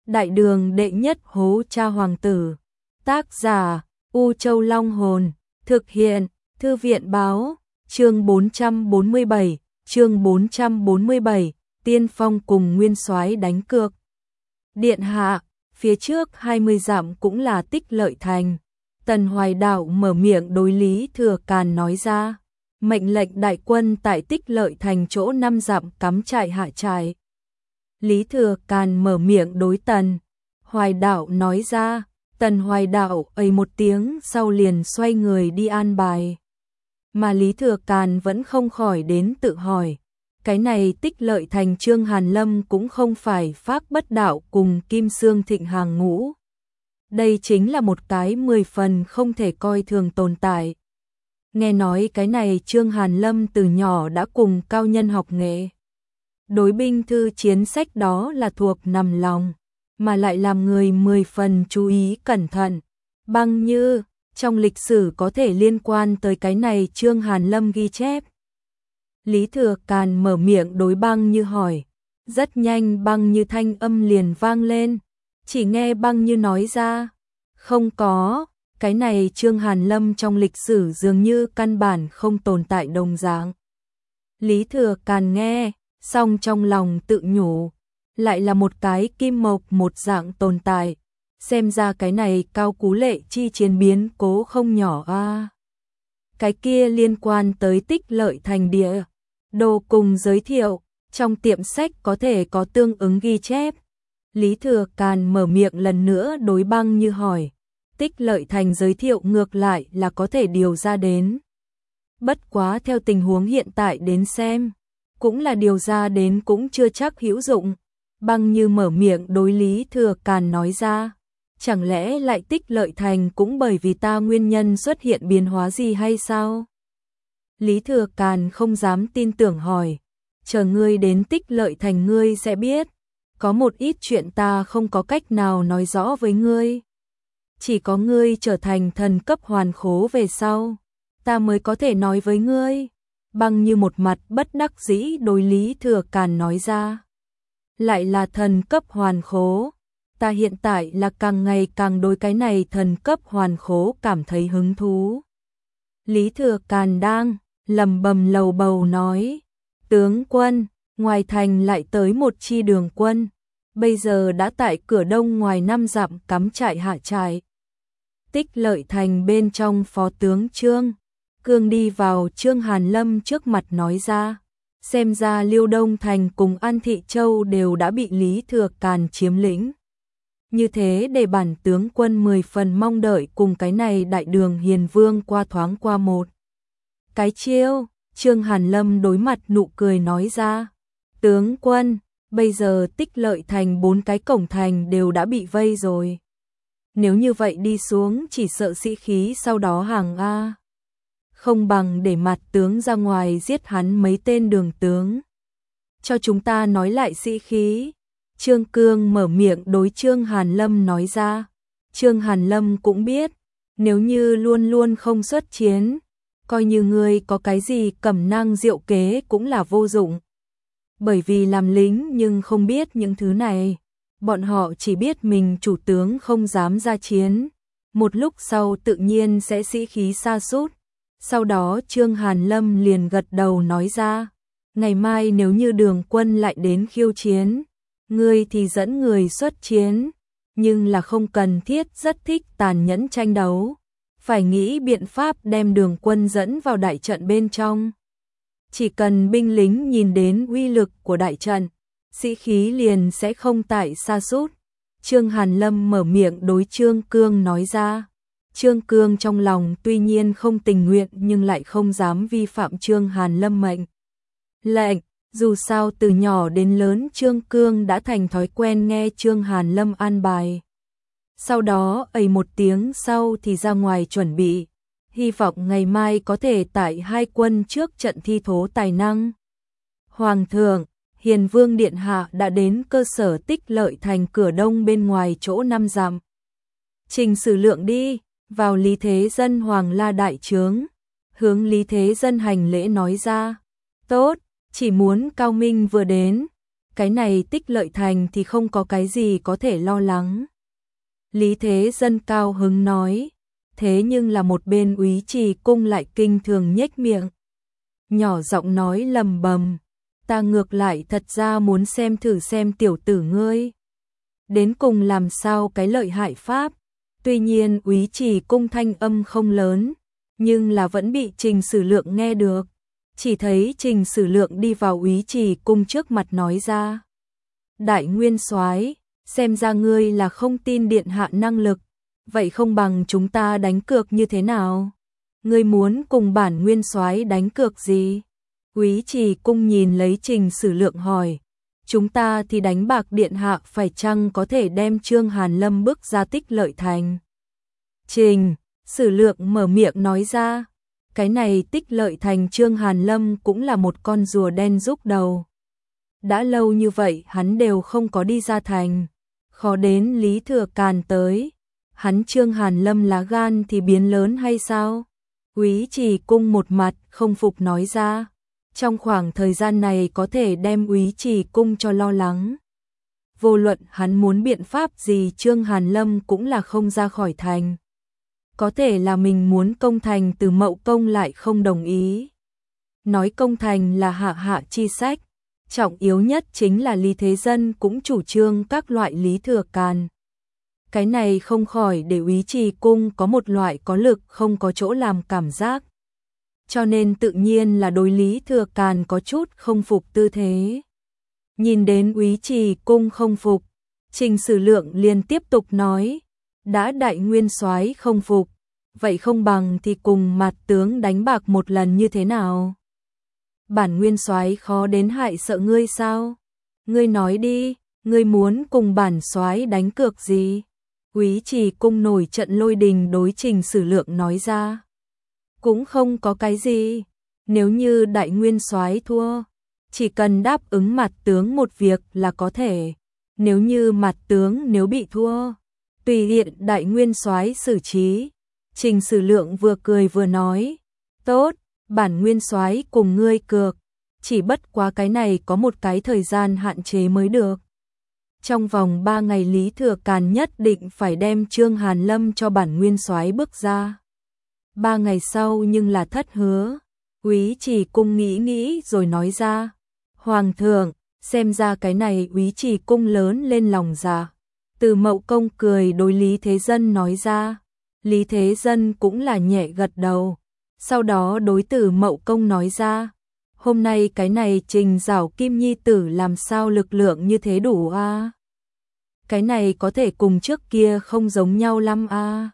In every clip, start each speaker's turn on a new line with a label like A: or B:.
A: Đại đường đệ nhất hố cha hoàng tử. Tác giả U Châu Long Hồn. Thực hiện Thư viện Báo. Chương 447. Chương 447. Tiên Phong cùng Nguyên Soái đánh cược. Điện hạ, phía trước 20 dặm cũng là Tích Lợi Thành. Tần Hoài Đạo mở miệng đối Lý Thừa Càn nói ra. Mệnh lệnh đại quân tại Tích Lợi Thành chỗ 5 dặm cắm trại hạ trại. Lý Thừa Càn mở miệng đối Tần Hoài Đạo nói ra. Tần Hoài Đạo ầy một tiếng sau liền xoay người đi an bài. Mà Lý Thừa Càn vẫn không khỏi đến tự hỏi. Cái này Tích Lợi Thành Trương Hàn Lâm cũng không phải Phác Bất Đạo cùng Kim Xương Thịnh hàng ngũ. Đây chính là một cái 10 phần không thể coi thường tồn tại. Nghe nói cái này Trương Hàn Lâm từ nhỏ đã cùng cao nhân học nghệ. Đối binh thư chiến sách đó là thuộc nằm lòng, mà lại làm người 10 phần chú ý cẩn thận. Băng Như, trong lịch sử có thể liên quan tới cái này Trương Hàn Lâm ghi chép. Lý Thừa Càn mở miệng đối Băng Như hỏi. Rất nhanh Băng Như thanh âm liền vang lên. Chỉ nghe Băng Như nói ra. Không có, cái này Trương Hàn Lâm trong lịch sử dường như căn bản không tồn tại đồng dạng. Lý Thừa Càn nghe, xong trong lòng tự nhủ. Lại là một cái kim mộc một dạng tồn tại. Xem ra cái này Cao Cú Lệ chi chiến biến cố không nhỏ a. Cái kia liên quan tới Tích Lợi Thành địa. Đồ cùng giới thiệu, trong tiệm sách có thể có tương ứng ghi chép. Lý Thừa Càn mở miệng lần nữa đối Băng Như hỏi. Tích Lợi Thành giới thiệu ngược lại là có thể điều ra đến. Bất quá theo tình huống hiện tại đến xem, cũng là điều ra đến cũng chưa chắc hữu dụng. Băng Như mở miệng đối Lý Thừa Càn nói ra. Chẳng lẽ lại Tích Lợi Thành cũng bởi vì ta nguyên nhân xuất hiện biến hóa gì hay sao? Lý Thừa Càn không dám tin tưởng hỏi. Chờ ngươi đến Tích Lợi Thành ngươi sẽ biết. Có một ít chuyện ta không có cách nào nói rõ với ngươi. Chỉ có ngươi trở thành thần cấp hoàn khố về sau, ta mới có thể nói với ngươi. Băng Như một mặt bất đắc dĩ đối Lý Thừa Càn nói ra. Lại là thần cấp hoàn khố. Ta hiện tại là càng ngày càng đối cái này thần cấp hoàn khố cảm thấy hứng thú. Lý Thừa Càn đang lầm bầm lầu bầu nói. Tướng quân, ngoài thành lại tới một chi đường quân. Bây giờ đã tại cửa đông ngoài 5 dặm cắm trại hạ trại. Tích Lợi Thành bên trong phó tướng Trương Cương đi vào Trương Hàn Lâm trước mặt nói ra. Xem ra Liêu Đông Thành cùng An Thị Châu đều đã bị Lý Thừa Càn chiếm lĩnh. Như thế để bản tướng quân 10 phần mong đợi cùng cái này Đại Đường Hiền Vương qua thoáng qua một. Cái chiêu, Trương Hàn Lâm đối mặt nụ cười nói ra. Tướng quân, bây giờ Tích Lợi Thành 4 cái cổng thành đều đã bị vây rồi. Nếu như vậy đi xuống chỉ sợ sĩ khí sau đó hàng A. Không bằng để mặt tướng ra ngoài giết hắn mấy tên đường tướng. Cho chúng ta nói lại sĩ khí. Trương Cương mở miệng đối Trương Hàn Lâm nói ra. Trương Hàn Lâm cũng biết, nếu như luôn luôn không xuất chiến, coi như người có cái gì cẩm nang diệu kế cũng là vô dụng. Bởi vì làm lính nhưng không biết những thứ này. Bọn họ chỉ biết mình chủ tướng không dám ra chiến. Một lúc sau tự nhiên sẽ sĩ khí sa sút. Sau đó Trương Hàn Lâm liền gật đầu nói ra. Ngày mai nếu như đường quân lại đến khiêu chiến, ngươi thì dẫn người xuất chiến. Nhưng là không cần thiết rất thích tàn nhẫn tranh đấu. Phải nghĩ biện pháp đem đường quân dẫn vào đại trận bên trong. Chỉ cần binh lính nhìn đến uy lực của đại trận, sĩ khí liền sẽ không tại sa sút. Trương Hàn Lâm mở miệng đối Trương Cương nói ra. Trương Cương trong lòng tuy nhiên không tình nguyện nhưng lại không dám vi phạm Trương Hàn Lâm mệnh lệnh. Dù sao từ nhỏ đến lớn Trương Cương đã thành thói quen nghe Trương Hàn Lâm an bài. Sau đó ầy một tiếng sau thì ra ngoài chuẩn bị. Hy vọng ngày mai có thể tại 2 quân trước trận thi thố tài năng. Hoàng thượng, Hiền Vương Điện Hạ đã đến cơ sở Tích Lợi Thành cửa đông bên ngoài chỗ 5 dặm. Trình sử lượng đi, vào Lý Thế Dân Hoàng La đại trướng. Hướng Lý Thế Dân hành lễ nói ra. Tốt, chỉ muốn Cao Minh vừa đến. cái này Tích Lợi Thành thì không có cái gì có thể lo lắng. Lý Thế Dân cao hứng nói, thế nhưng là một bên Úy Trì Cung lại kinh thường nhếch miệng. Nhỏ giọng nói lầm bầm, ta ngược lại thật ra muốn xem thử xem tiểu tử ngươi đến cùng làm sao cái lợi hại pháp. Tuy nhiên Úy Trì Cung thanh âm không lớn, nhưng là vẫn bị Trình Sử Lượng nghe được. Chỉ thấy Trình Sử Lượng đi vào Úy Trì Cung trước mặt nói ra, Đại Nguyên Soái, xem ra ngươi là không tin điện hạ năng lực, vậy không bằng chúng ta đánh cược như thế nào? Ngươi muốn cùng bản Nguyên Soái đánh cược gì? Úy Trì Cung nhìn lấy Trình Sử Lượng hỏi, chúng ta thì đánh bạc điện hạ phải chăng có thể đem Trương Hàn Lâm bước ra Tích Lợi Thành. Trình Sử Lượng mở miệng nói ra, cái này Tích Lợi Thành Trương Hàn Lâm cũng là một con rùa đen rúc đầu. Đã lâu như vậy hắn đều không có đi ra thành, khó đến Lý Thừa Càn tới, hắn Trương Hàn Lâm lá gan thì biến lớn hay sao? Úy Trì Cung một mặt không phục nói ra, trong khoảng thời gian này có thể đem Úy Trì Cung cho lo lắng. Vô luận hắn muốn biện pháp gì Trương Hàn Lâm cũng là không ra khỏi thành. Có thể là mình muốn công thành Từ Mậu Công lại không đồng ý. Nói công thành là hạ hạ chi sách, trọng yếu nhất chính là Lý Thế Dân cũng chủ trương các loại Lý Thừa Càn. Cái này không khỏi để Úy Trì Cung có một loại có lực không có chỗ làm cảm giác. Cho nên tự nhiên là đối Lý Thừa Càn có chút không phục tư thế. Nhìn đến Úy Trì Cung không phục, Trình Sử Lượng liền tiếp tục nói, đã Đại Nguyên Soái không phục, vậy không bằng thì cùng mặt tướng đánh bạc một lần như thế nào? Bản Nguyên Soái khó đến hại sợ ngươi sao? Ngươi nói đi, ngươi muốn cùng bản soái đánh cược gì? Úy Trì Cung nổi trận lôi đình đối Trình Sử Lượng nói ra. Cũng không có cái gì, nếu như Đại Nguyên Soái thua, chỉ cần đáp ứng mặt tướng một việc là có thể. Nếu như mặt tướng nếu bị thua, tùy hiện Đại Nguyên Soái xử trí. Trình Sử Lượng vừa cười vừa nói, tốt, bản Nguyên Soái cùng ngươi cược, chỉ bất quá cái này có một cái thời gian hạn chế mới được. Trong vòng 3 ngày Lý Thừa Càn nhất định phải đem Trương Hàn Lâm cho bản Nguyên Soái bước ra. 3 ngày sau nhưng là thất hứa. Úy Trì Cung nghĩ rồi nói ra, Hoàng thượng, xem ra cái này Úy Trì Cung lớn lên lòng dạ. Từ Mậu Công cười đối Lý Thế Dân nói ra. Lý Thế Dân cũng là nhẹ gật đầu. Sau đó đối Từ Mậu Công nói ra, hôm nay cái này Trình Giảo Kim Nhi tử làm sao lực lượng như thế đủ a? Cái này có thể cùng trước kia không giống nhau lắm a.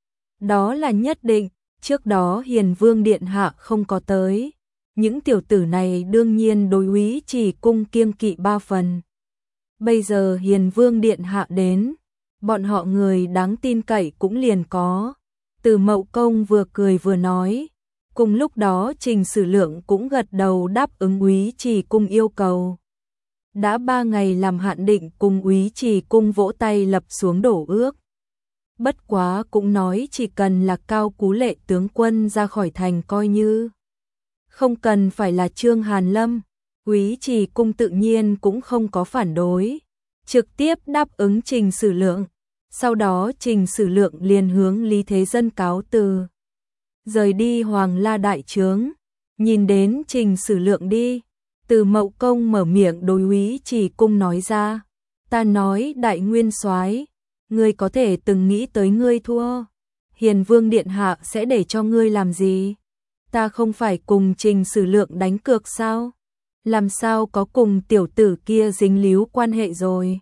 A: Đó là nhất định, trước đó Hiền Vương điện hạ không có tới, những tiểu tử này đương nhiên đối Úy Trì Cung kiêng kỵ 3 phần. Bây giờ Hiền Vương điện hạ đến, bọn họ người đáng tin cậy cũng liền có. Từ Mậu Công vừa cười vừa nói. Cùng lúc đó Trình Sử Lượng cũng gật đầu đáp ứng Úy Trì Cung yêu cầu. Đã 3 ngày làm hạn định cùng Úy Trì Cung vỗ tay lập xuống đổ ước. Bất quá cũng nói chỉ cần là Cao Cú Lệ tướng quân ra khỏi thành coi như. Không cần phải là Trương Hàn Lâm. Úy Trì Cung tự nhiên cũng không có phản đối. Trực tiếp đáp ứng Trình Sử Lượng. Sau đó Trình Sử Lượng liền hướng Lý Thế Dân cáo từ. Rời đi Hoàng La đại trướng, nhìn đến Trình Sử Lượng đi, Từ Mậu Công mở miệng đối Úy Trì Cung nói ra, ta nói Đại Nguyên Soái, ngươi có thể từng nghĩ tới ngươi thua, Hiền Vương điện hạ sẽ để cho ngươi làm gì? Ta không phải cùng Trình Sử Lượng đánh cược sao? Làm sao có cùng tiểu tử kia dính líu quan hệ rồi?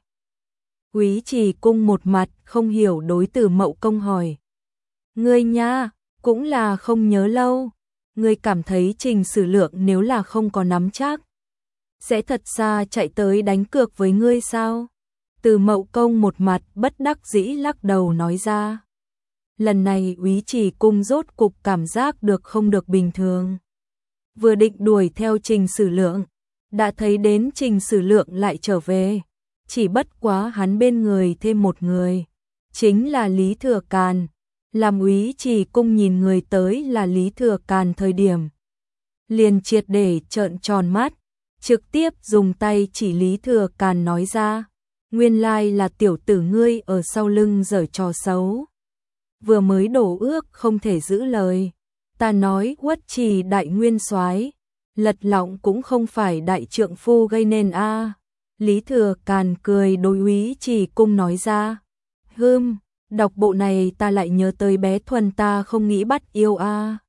A: Úy Trì Cung một mặt không hiểu đối Từ Mậu Công hỏi, ngươi nha, cũng là không nhớ lâu, ngươi cảm thấy Trình Sử Lượng nếu là không có nắm chắc, sẽ thật xa chạy tới đánh cược với ngươi sao? Từ Mậu Công một mặt bất đắc dĩ lắc đầu nói ra. Lần này Úy Trì Cung rốt cục cảm giác được không được bình thường. Vừa định đuổi theo Trình Sử Lượng, đã thấy đến Trình Sử Lượng lại trở về, chỉ bất quá hắn bên người thêm một người, chính là Lý Thừa Càn. Làm Úy Trì Cung nhìn người tới là Lý Thừa Càn thời điểm, liền triệt để trợn tròn mắt, trực tiếp dùng tay chỉ Lý Thừa Càn nói ra, nguyên lai là tiểu tử ngươi ở sau lưng giở trò xấu. Vừa mới đổ ước không thể giữ lời, ta nói Uất Trì đại nguyên soái, lật lọng cũng không phải đại trượng phu gây nên a. Lý Thừa Càn cười đối Úy Trì Cung nói ra, đọc bộ này ta lại nhớ tới bé Thuần ta không nghĩ bắt yêu a.